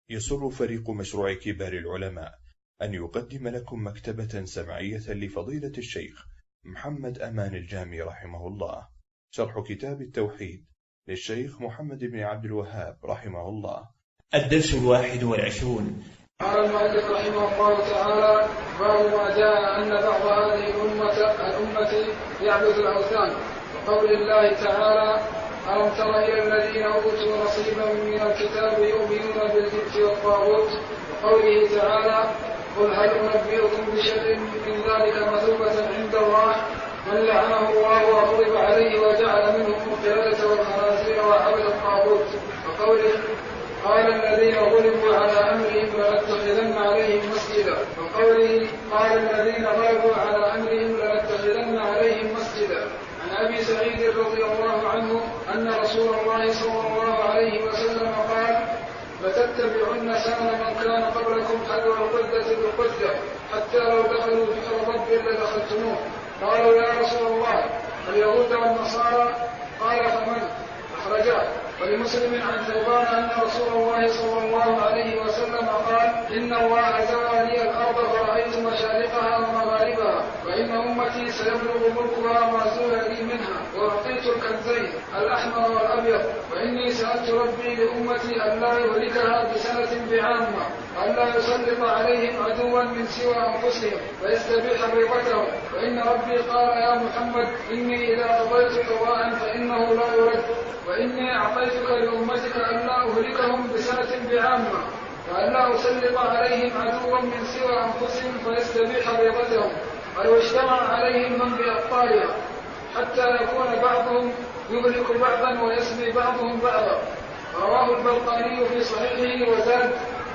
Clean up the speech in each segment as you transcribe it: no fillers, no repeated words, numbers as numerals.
يسر فريق مشروع كبار العلماء أن يقدم لكم مكتبة سمعية لفضيلة الشيخ محمد أمان الجامي رحمه الله، شرح كتاب التوحيد للشيخ محمد بن عبد الوهاب رحمه الله. الدرس 21. قال المؤلف رحمه الله تعالى: باب ما جاء أن بعض هذه الأمة يعبد الأوثان، وقول الله تعالى: ألم تر إلى الذين أوتوا نصيبا من الكتاب يؤمنون بالجبت والطاغوت، وقوله تعالى: قل هل أنبئكم بشر من ذلك مثوبة عند الله من لعنه الله وغضب عليه وجعل منهم القردة والخنازير وعبد الطاغوت، وقوله: قال الذين غلبوا على أمرهم لنتخذن عليهم مسجدا، وقوله: قال الذين غلبوا على أمرهم لنتخذن عليهم مسجدا. عن أبي سعيد رضي الله عنه أن رسول الله صلى الله عليه وسلم قال: لتتبعن سنن من كان قبلكم حذو القردة بالقردة حتى لو دخلوا جحر رب لدخلتموه. قالوا: يا رسول الله اليهود والنصارى؟ قال: فمن؟ أخرجاه. ولمسلم عن ثوبان أن رسول الله صلى الله عليه وسلم قال: إن الله زوى لي الأرض فرأيت مشارقها ومغاربها، وإن أمتي سيبلغ ملكها ما زوى لي منها، وأعطيت الكنزين الأحمر والأبيض، وإني سألت ربي لأمتي ألا يهلكها بسنة بعامة، ألا يسلط عليهم عدوا من سوى أنفسهم فيستبيح بيضتهم، وإن ربي قال: يا محمد إني إذا قضيت قضاء فإنه لا يرد، وإني أعطيتك لأمتك ألا أهلكهم بسنة بعامة، وألا أسلط عليهم عدوا من سوى أنفسهم فيستبيح بيضتهم، ولو اجتمع عليهم من بأبطالها حتى يكون بعضهم يهلك بعضا ويسمي بعضهم بعضا. رواه البلقاني في صحيحه وزاد: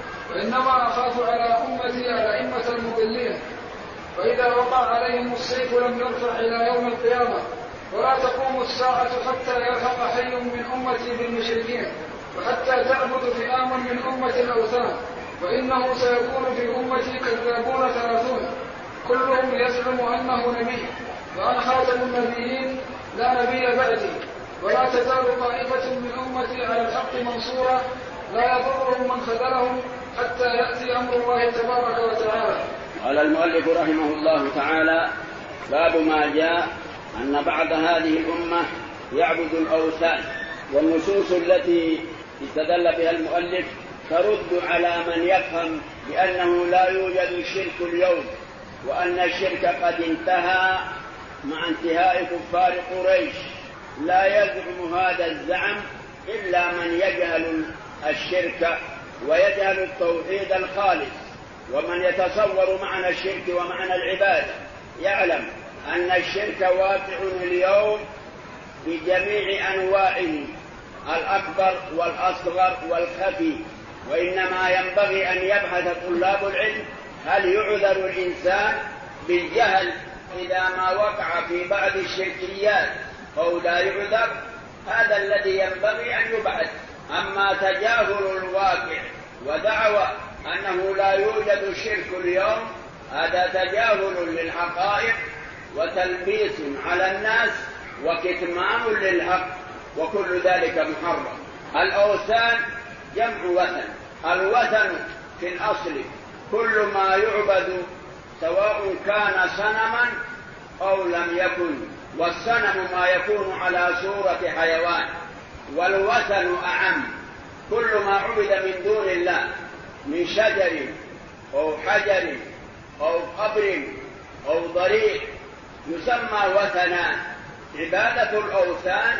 وإنما أخاف على أمتي الأئمة المضلين، فإذا وقع عليهم السيف لم يرفع إلى يوم القيامة، ولا تقوم الساعة حتى يلحق حي من أمتي بالمشركين، وحتى تعبد فئام من أمة الأوثان، وإنه سيكون في أمتي كذابون 30 كلهم يزعم أنه نبي، وأنا خاتم النبيين لا نبي بعدي، ولا تزال طائفة من أمتي على الحق منصورة لا يضرهم من خذلهم حتى يأتي أمر الله تبارك وتعالى. قال المؤلف رحمه الله تعالى: باب ما جاء أن بعض هذه الأمة يعبد الأوثان. والنصوص التي استدل بها المؤلف ترد على من يفهم بأنه لا يوجد الشرك اليوم، وأن الشرك قد انتهى مع انتهاء كفار قريش. لا يزعم هذا الزعم إلا من يجهل الشرك ويجهل التوحيد الخالص. ومن يتصور معنى الشرك ومعنى العبادة يعلم أن الشرك واقع اليوم بجميع أنواعه، الأكبر والأصغر والخفي. وإنما ينبغي أن يبحث طلاب العلم هل يعذر الإنسان بالجهل إذا ما وقع في بعض الشركيات أو لا يعذر. هذا الذي ينبغي أن يبحث. أما تجاهل الواقع ودعوى أنه لا يوجد الشرك اليوم، هذا تجاهل للحقائق وتلبيس على الناس وكتمان للحق، وكل ذلك محرم. الأوثان جمع وثن. الوثن في الأصل كل ما يعبد سواء كان صنما أو لم يكن، والصنم ما يكون على صورة حيوان، والوثن أعم كل ما عبد من دون الله من شجر أو حجر أو قبر أو ضريح يسمى وثنا. عبادة الأوثان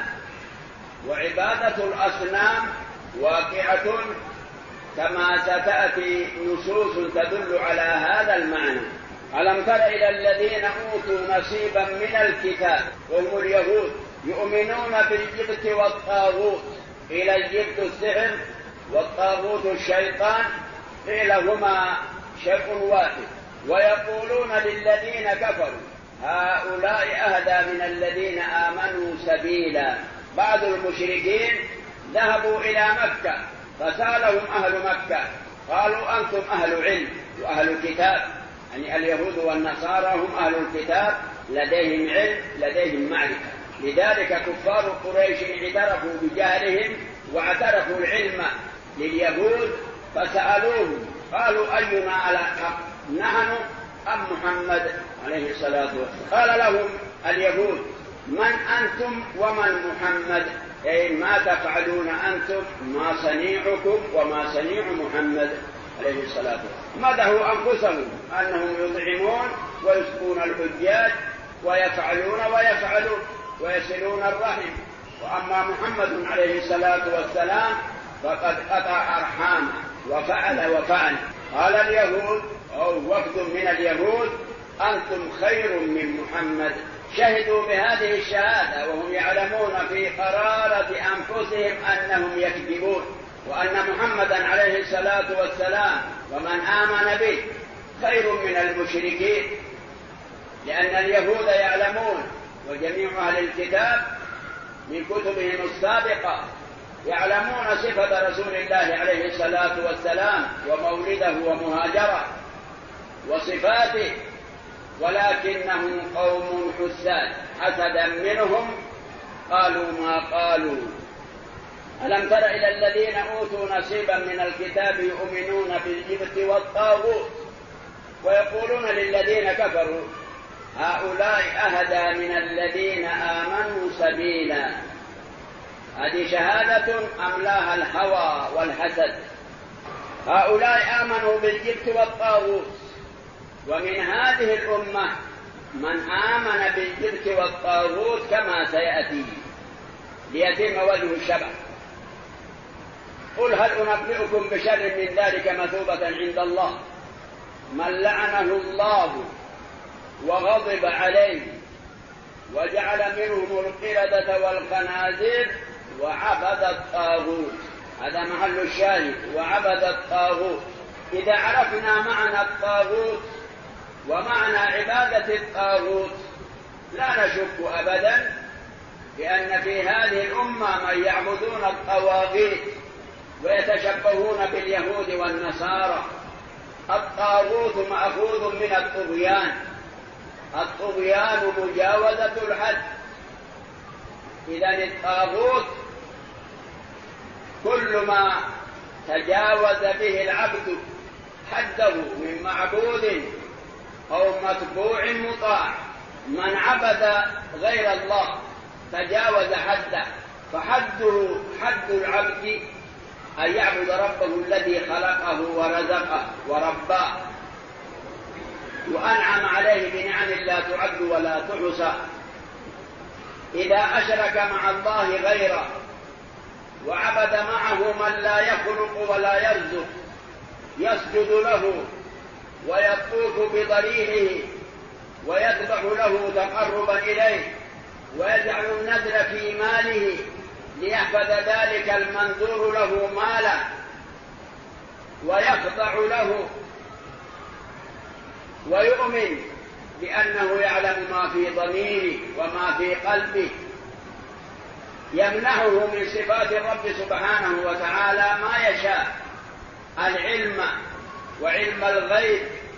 وعبادة الأصنام واقعة كما ستأتي نصوص تدل على هذا المعنى. ألم تر إلى الذين أوتوا نصيبا من الكتاب وهم اليهود يؤمنون بالجبت والطاغوت. إلى الجبت السحر والطاغوت الشيطان، قيل هما شيء واحد. ويقولون للذين كفروا هؤلاء أهدى من الذين آمنوا سبيلا. بعض المشركين ذهبوا إلى مكة فسألهم أهل مكة قالوا: أنتم أهل علم وأهل كتاب، يعني اليهود والنصارى هم أهل الكتاب، لديهم علم لديهم معرفة. لذلك كفار قريش اعترفوا بجهلهم واعترفوا العلم لليهود فسألوه قالوا أينا على حق نحن أم محمد عليه الصلاة والسلام؟ قال لهم اليهود من أنتم ومن محمد؟ أي ما تفعلون أنتم ما صنيعكم وما صنيع محمد عليه الصلاة والسلام. مدحوا أنفسهم أنهم يطعمون ويسقون الحجاج ويفعلون ويصلون الرحم، وأما محمد عليه الصلاة والسلام فقد قطع أرحامه وفعل. قال اليهود أو وفد من اليهود أنتم خير من محمد. شهدوا بهذه الشهادة وهم يعلمون في قرارة أنفسهم أنهم يكذبون، وأن محمدا عليه الصلاة والسلام ومن آمن به خير من المشركين، لأن اليهود يعلمون وجميع أهل الكتاب من كتبهم السابقة يعلمون صفة رسول الله عليه الصلاة والسلام ومولده ومهاجره وصفاته، ولكنهم قوم حسدا منهم قالوا ما قالوا. ألم تر إلى الذين أوتوا نصيبا من الكتاب يؤمنون بالجبت والطاغوت ويقولون للذين كفروا هؤلاء أهدى من الذين آمنوا سبيلا. هذه شهادة أملاها الهوى والحسد. هؤلاء آمنوا بالجبت والطاغوت، ومن هذه الأمة من آمن بالجبت والطاغوت كما سيأتي ليتم وجه الشبه. قل هل أنبئكم بشر من ذلك مثوبة عند الله من لعنه الله وغضب عليه وجعل منهم القردة والخنازير وعبد الطاغوت. هذا محل الشاهد، وعبد الطاغوت. إذا عرفنا معنى الطاغوت ومعنى عبادة الطاغوت لا نشك أبدا بأن في هذه الأمة من يعبدون الطواغيت ويتشبهون باليهود والنصارى. الطاغوت مأخوذ من الطغيان، الطغيان مجاوزة الحد. إذن الطاغوت كل ما تجاوز به العبد حده من معبود أو متبوع مطاع. من عبد غير الله تجاوز حده، فحده حد العبد أن يعبد ربه الذي خلقه ورزقه ورباه وأنعم عليه بنعم لا تعد ولا تحصى. إذا أشرك مع الله غيره وعبد معه من لا يخلق ولا يرزق يسجد له ويطوف بضريره ويذبح له تقربا إليه ويجعل النذر في ماله ليحفظ ذلك المنذور له مالا ويخضع له ويؤمن بأنه يعلم ما في ضميره وما في قلبه، يمنحه من صفات الرب سبحانه وتعالى ما يشاء: العلم وعلم الغيب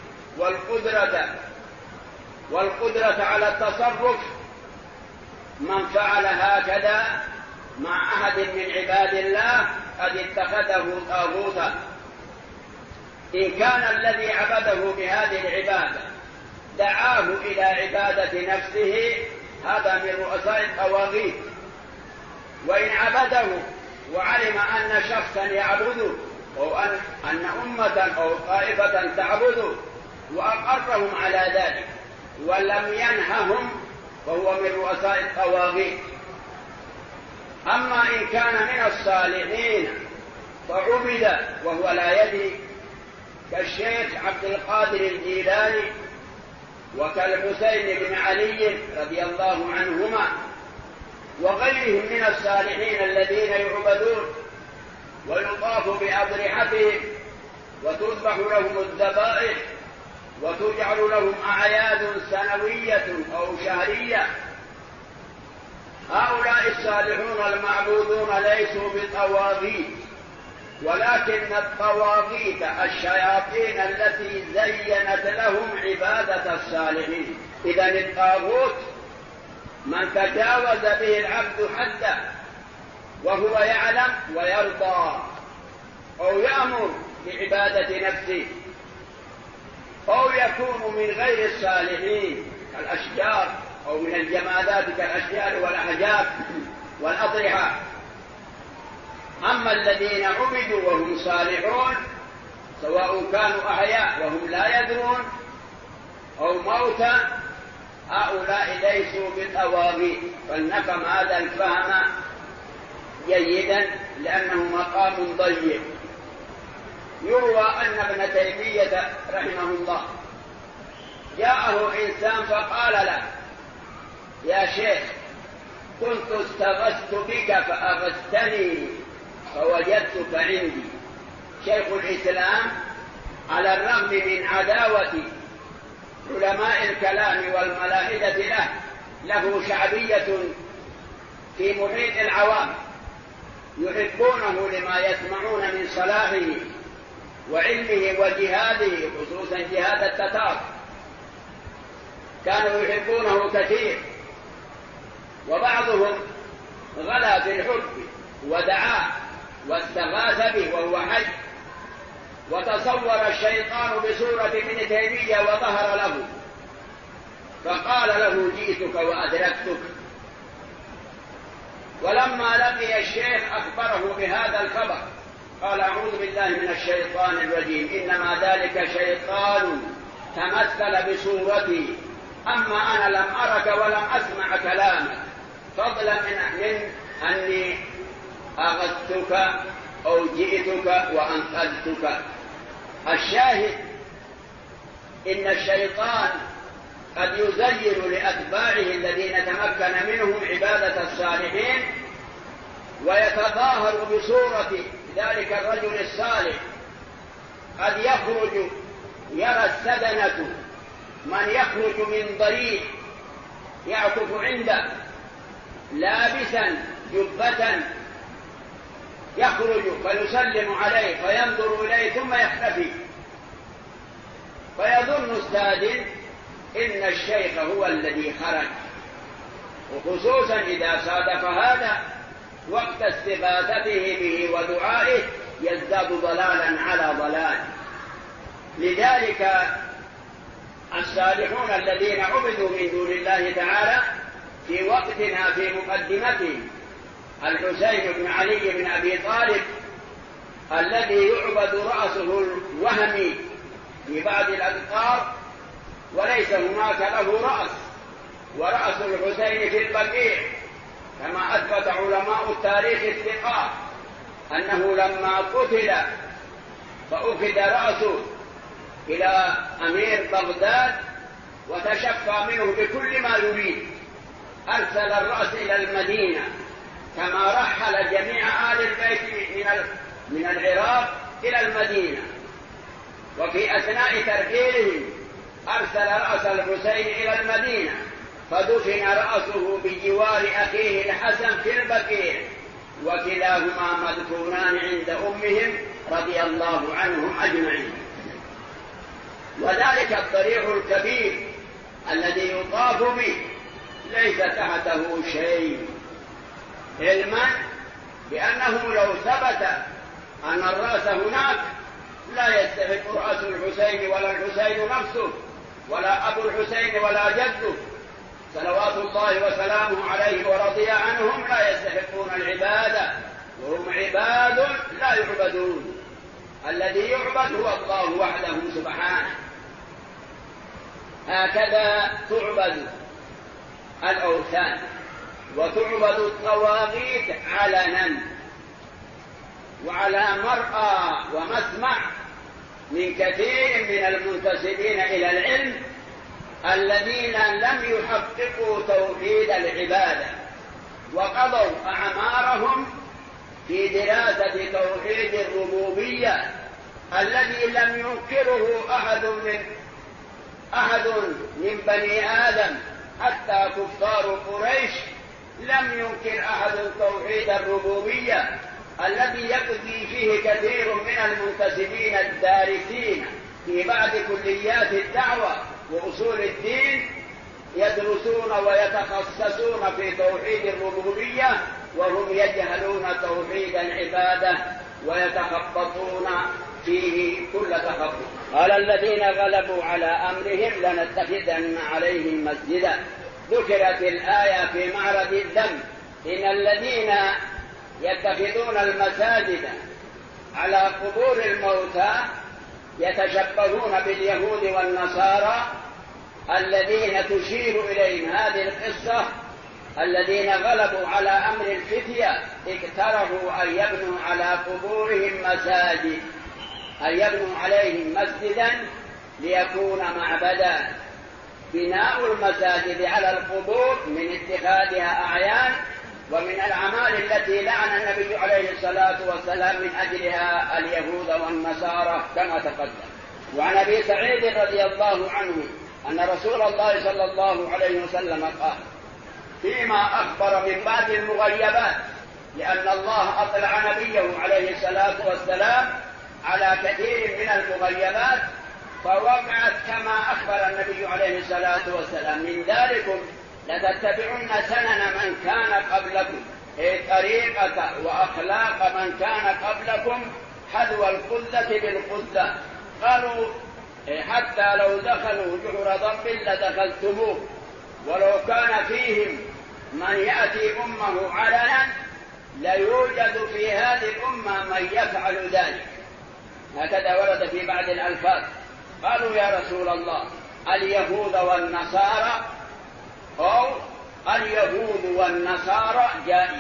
والقدرة على التصرف. من فعل هكذا مع أحد من عباد الله قد اتخذه طاغوتا. إن كان الذي عبده بهذه العبادة دعاه إلى عبادة نفسه هذا من رؤساء الطواغيت. وإن عبده وعلم أن شخصا يعبده أو أن أمة أو طائفة تعبده وأقرهم على ذلك ولم ينههم فهو من رؤساء الطواغيت. أما إن كان من الصالحين فعبد وهو لا يدري، كالشيخ عبد القادر الجيلاني وكالحسين بن علي رضي الله عنهما وغيرهم من الصالحين الذين يعبدون ويطاف بأضرحتهم وتذبح لهم الذبائح وتجعل لهم أعياد سنوية أو شهرية. هؤلاء الصالحون المعبودون ليسوا بطواغيت، ولكن الطواغيت الشياطين التي زينت لهم عبادة الصالحين. إذن الطاغوت من تجاوز به العبد حده وهو يعلم ويرضى أو يأمر بعبادة نفسه، أو يكون من غير الصالحين كالأشجار أو من الجمادات كالأشجار والأحجار والأضرحة. أما الذين عبدوا وهم صالحون سواء كانوا أحياء وهم لا يدرون أو موتى، هؤلاء ليسوا بالطواغيت. فلنفهم هذا الفهم جيدا لأنه مقام ضيق. يروى أن ابن تيمية رحمه الله جاءه إنسان فقال له: يا شيخ، كنت استغثت بك فأغثتني فوجدتك عندي. شيخ الإسلام على الرغم من عداوة علماء الكلام والملاحدة له شعبية في محيط العوام، يحبونه لما يسمعون من صلاحه وعلمه وجهاده، خصوصا جهاد التتار كانوا يحبونه كثير. وبعضهم غلا في الحب ودعاه واستغاث به وهو حي، وتصور الشيطان بصورة ابن تيمية وظهر له فقال له: جئتك وأدركتك. ولما لقي الشيخ أخبره بهذا الخبر قال: أعوذ بالله من الشيطان الرجيم، إنما ذلك شيطان تمثل بصورتي، أما أنا لم أرك ولم أسمع كلامك، فضلا من أني أغثتك أو جئتك وأنقذتك. الشاهد إن الشيطان قد يزين لأتباعه الذين تمكن منهم عبادة الصالحين ويتظاهر بصورة ذلك الرجل الصالح. قد يخرج يرى السدنة من يخرج من ضريح يعكف عنده لابسا جبة، يخرج فيسلم عليه فينظر إليه ثم يختفي، فيظن السادن إن الشيخ هو الذي خرج، وخصوصا إذا صادف هذا وقت استغاثته به ودعائه يزداد ضلالا على ضلال. لذلك الصالحون الذين عبدوا من دون الله تعالى في وقتنا في مقدمته الحسين بن علي بن أبي طالب الذي يعبد رأسه الوهمي في بعض الأذكار وليس هناك له رأس، ورأس الحسين في البقيع، كما أثبت علماء التاريخ الثقات أنه لما قتل فأخذ رأسه إلى أمير بغداد وتشفى منه بكل ما يريد، أرسل الرأس إلى المدينة كما رحل جميع آل البيت من العراق إلى المدينة. وفي أثناء ترحيلهم أرسل رأس الحسين إلى المدينة فدفن رأسه بجوار أخيه الحسن في البقيع، وكلاهما مدفونان عند أمهم رضي الله عنهم أجمعين. وذلك الضريح الكبير الذي يطاف به ليس تحته شيء، علما بأنه لو ثبت أن الرأس هناك لا يستحق رأس الحسين ولا الحسين نفسه ولا أبو الحسين ولا جده صلوات الله وسلامه عليه ورضي عنهم، لا يستحقون العبادة وهم عباد لا يعبدون. الذي يعبد هو الله وحده سبحانه. هكذا تعبد الأوثان وتعبد الطواغيت علنا وعلى مرأى ومسمع من كثير من المنتسبين إلى العلم الذين لم يحققوا توحيد العبادة وقضوا أعمارهم في دراسة توحيد الربوبية الذي لم ينكره أحد من بني آدم، حتى كفار قريش لم ينكر أحد توحيد الربوبية الذي يقضي فيه كثير من المنتسبين الدارسين في بعض كليات الدعوة وأصول الدين، يدرسون ويتخصصون في توحيد الربوبية وهم يجهلون توحيد العبادة ويتخبطون فيه كل تخبط. قال الذين غلبوا على أمرهم لنتخذن عليهم مسجدا. ذكرت الآية في معرض الذم. إن الذين يتخذون المساجد على قبور الموتى يتشبهون باليهود والنصارى الذين تشير إليهم هذه القصة، الذين غلبوا على أمر الفتية اقترحوا أن يبنوا على قبورهم مساجد، أن يبنوا عليهم مسجدا ليكون معبدا. بناء المساجد على القبور من اتخاذها أعيان ومن الأعمال التي لعن النبي عليه الصلاة والسلام من أجلها اليهود والنصارى كما تقدم. وعن أبي سعيد رضي الله عنه أن رسول الله صلى الله عليه وسلم قال فيما أخبر من بعض المغيبات، لأن الله أطلع نبيه عليه الصلاة والسلام على كثير من المغيبات فوقعت كما أخبر النبي عليه الصلاة والسلام. من ذلكم لتتبعن سنن من كان قبلكم، طريقة وأخلاق من كان قبلكم حذو القذة بالقذة. قالوا حتى لو دخلوا جحر ضب لدخلتموه، ولو كان فيهم من يأتي أمه علنا ليوجد في هذه الأمة من يفعل ذلك. هكذا ورد في بعض الألفاظ. قالوا يا رسول الله اليهود والنصارى أو اليهود والنصارى جائز.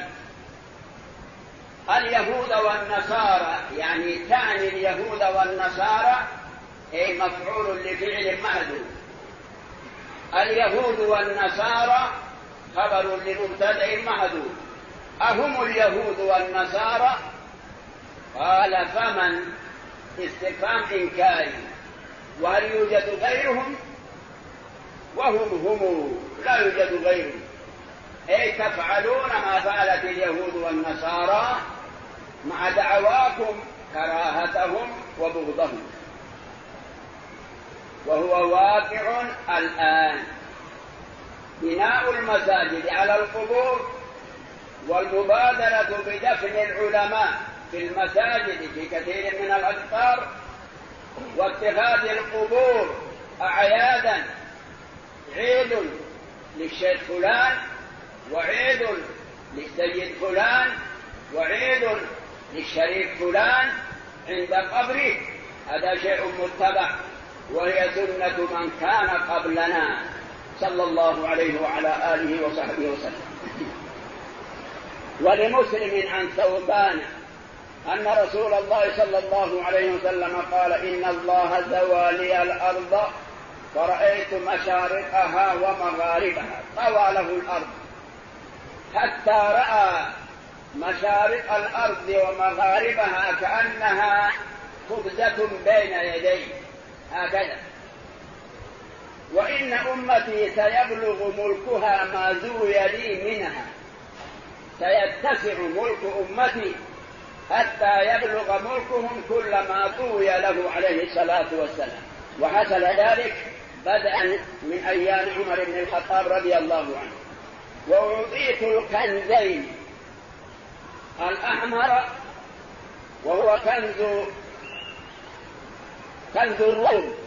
اليهود والنصارى يعني تعني اليهود والنصارى أي مفعول لفعل محذوف. اليهود والنصارى خبر لمبتدأ محذوف. أهم اليهود والنصارى؟ قال فمن؟ استفهام إنكاري. وهل يوجد غيرهم؟ وهم لا يوجد غيرهم. أي تفعلون ما فعلت اليهود والنصارى مع دعواكم كراهتهم وبغضهم، وهو واقع الآن. بناء المساجد على القبور والمبادرة بدفن العلماء في المساجد في كثير من الأقطار، واتخاذ القبور أعيادا، عيد للشيخ فلان وعيد للسيد فلان وعيد للشريف فلان عند قبره، هذا شيء متبع، وهي سنة من كان قبلنا صلى الله عليه وعلى آله وصحبه وسلم. ولمسلم عن ثوبان أن رسول الله صلى الله عليه وسلم قال إن الله زوى لي الأرض فرأيت مشارقها ومغاربها، طوى له الأرض حتى رأى مشارق الأرض ومغاربها كأنها خبزة بين يديه هكذا. وإن أمتي سيبلغ ملكها ما زوي لي منها، سيتسع ملك أمتي حتى يبلغ ملكهم كل ما طوي له عليه الصلاة والسلام. وحصل ذلك بدءا من أيام عمر بن الخطاب رضي الله عنه. وأعطيت الكنزين، الأحمر وهو كنز الروم،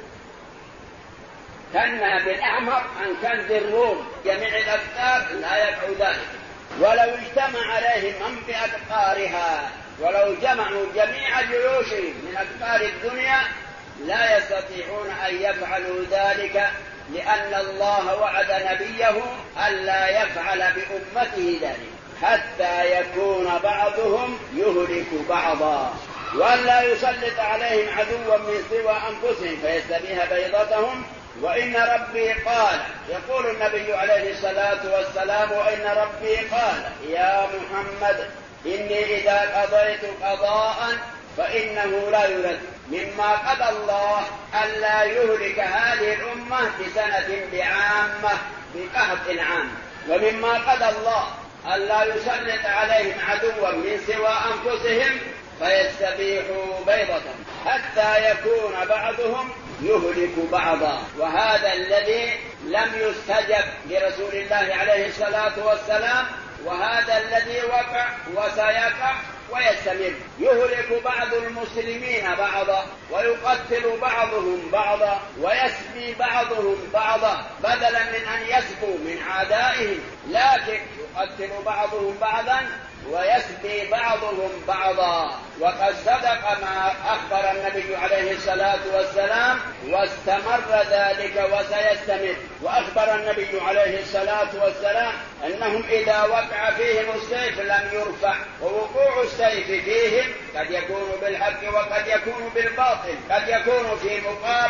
كنا بالأحمر عن كنز الروم. جميع الأقطار لا يقع ذلك، ولو اجتمع عليهم من بأقطارها، ولو جمعوا جميع جيوشهم من أقطار الدنيا لا يستطيعون أن يفعلوا ذلك، لأن الله وعد نبيه ألا يفعل بأمته ذلك حتى يكون بعضهم يهلك بعضا، وألا يسلط عليهم عدوا من سوى أنفسهم فيستبيح بيضتهم. وإن ربي قال، يقول النبي عليه الصلاة والسلام وإن ربي قال يا محمد إني إذا قضيت قضاء فإنه لا يرد. مما قضى الله ألا يهلك هذه الأمة بسنة بعامة بقهط عام، ومما قضى الله ألا يسلط عليهم عدوا من سوى أنفسهم فيستبيحوا بيضتهم حتى يكون بعضهم يهلك بعضا. وهذا الذي لم يستجب لرسول الله عليه الصلاة والسلام، وهذا الذي وقع وسيقع ويستمر، يهلك بعض المسلمين بعضا ويقتل بعضهم بعضا ويسبي بعضهم بعضا، بدلا من أن يسبوا من أعدائهم لكن يقتل بعضهم بعضا ويسبي بعضهم بعضا. وقد صدق ما أخبر النبي عليه الصلاة والسلام واستمر ذلك وسيستمر. وأخبر النبي عليه الصلاة والسلام أنهم إذا وقع فيهم السيف لم يرفع، ووقوع السيف فيهم قد يكون بالحق وقد يكون بالباطل، قد يكون في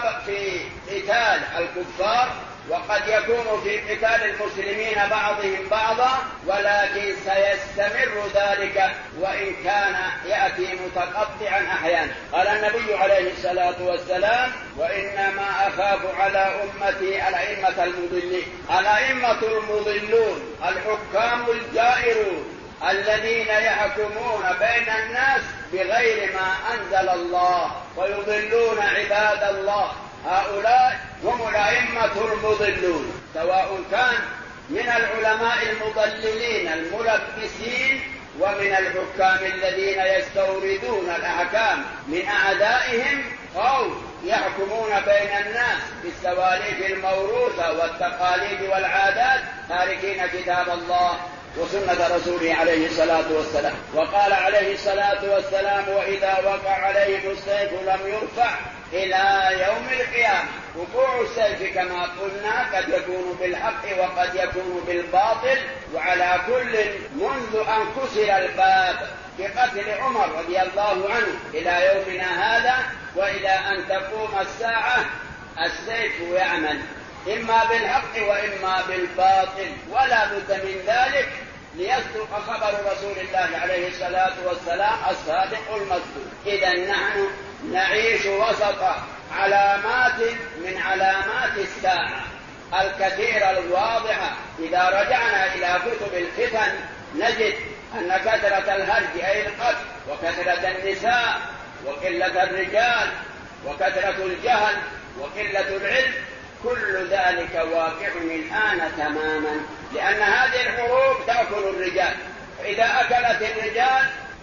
قتال الكفار وقد يكون في قتال المسلمين بعضهم بعضا، ولكن سيستمر ذلك وإن كان يأتي متقطعا أحيانا. قال النبي عليه الصلاة والسلام: وإنما أخاف على أمتي الأئمة المضلين. الأئمة المضلون الحكام الجائرون الذين يحكمون بين الناس بغير ما أنزل الله ويضلون عباد الله، هؤلاء هم الأئمة المضلون، سواء كان من العلماء المضللين الملبسين ومن الحكام الذين يستوردون الأحكام من أعدائهم أو يحكمون بين الناس بالسواليف الموروثة والتقاليد والعادات تاركين كتاب الله وسنة رسوله عليه الصلاة والسلام. وقال عليه الصلاة والسلام: وإذا وقع عليهم السيف لم يرفع إلى يوم القيامة. وقوع السيف كما قلنا قد يكون بالحق وقد يكون بالباطل، وعلى كل منذ أن كسر الباب بقتل عمر رضي الله عنه إلى يومنا هذا وإلى أن تقوم الساعة السيف يعمل إما بالحق وإما بالباطل، ولا بد من ذلك ليصدق خبر رسول الله عليه الصلاة والسلام الصادق المصدوق. إذا نحن نعيش وسط علامات من علامات الساعة الكثيرة الواضحة. إذا رجعنا إلى كتب الفتن نجد أن كثرة الهرج أي القتل وكثرة النساء وقلة الرجال وكثرة الجهل وقلة العلم كل ذلك واقع الآن تماما، لأن هذه الحروب تأكل الرجال، فإذا أكلت الرجال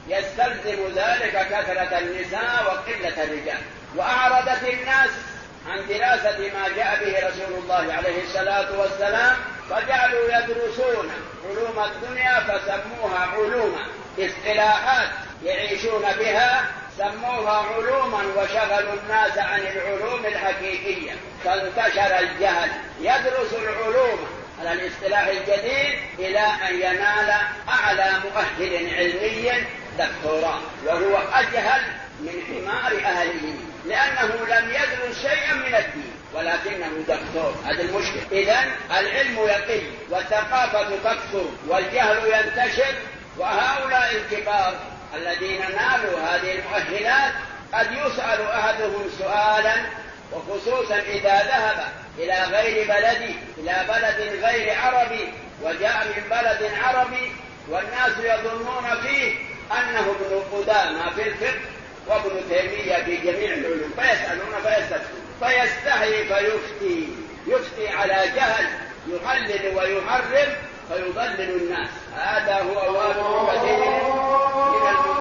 يستلزم ذلك كثرة النساء وقلة الرجال. وأعرضت الناس عن دراسة ما جاء به رسول الله عليه الصلاة والسلام، فجعلوا يدرسون علوم الدنيا فسموها علوما، اصطلاحات يعيشون بها سموها علوما وشغلوا الناس عن العلوم الحقيقية، فانتشر الجهل. يدرس العلوم على الاصطلاح الجديد إلى أن ينال أعلى مؤهل علمي دكتوراه، وهو أجهل من حمار أهله لأنه لم يدرس شيئا من الدين ولكنه دكتور. هذا المشكل. إذن العلم يقل والثقافة تكثر والجهل ينتشر، وهؤلاء الكبار الذين نالوا هذه المؤهلات قد يسأل أحدهم سؤالا، وخصوصا إذا ذهب إلى غير بلدي، إلى بلد غير عربي وجاء من بلد عربي والناس يظنون فيه أنه ابن قدامى في الفقه وابن تيمية في جميع العلوم، فيسألون فيستفتون فيستحي يفتي على جهل، يحلل ويحرم فيضلل الناس. هذا هو واقع كثير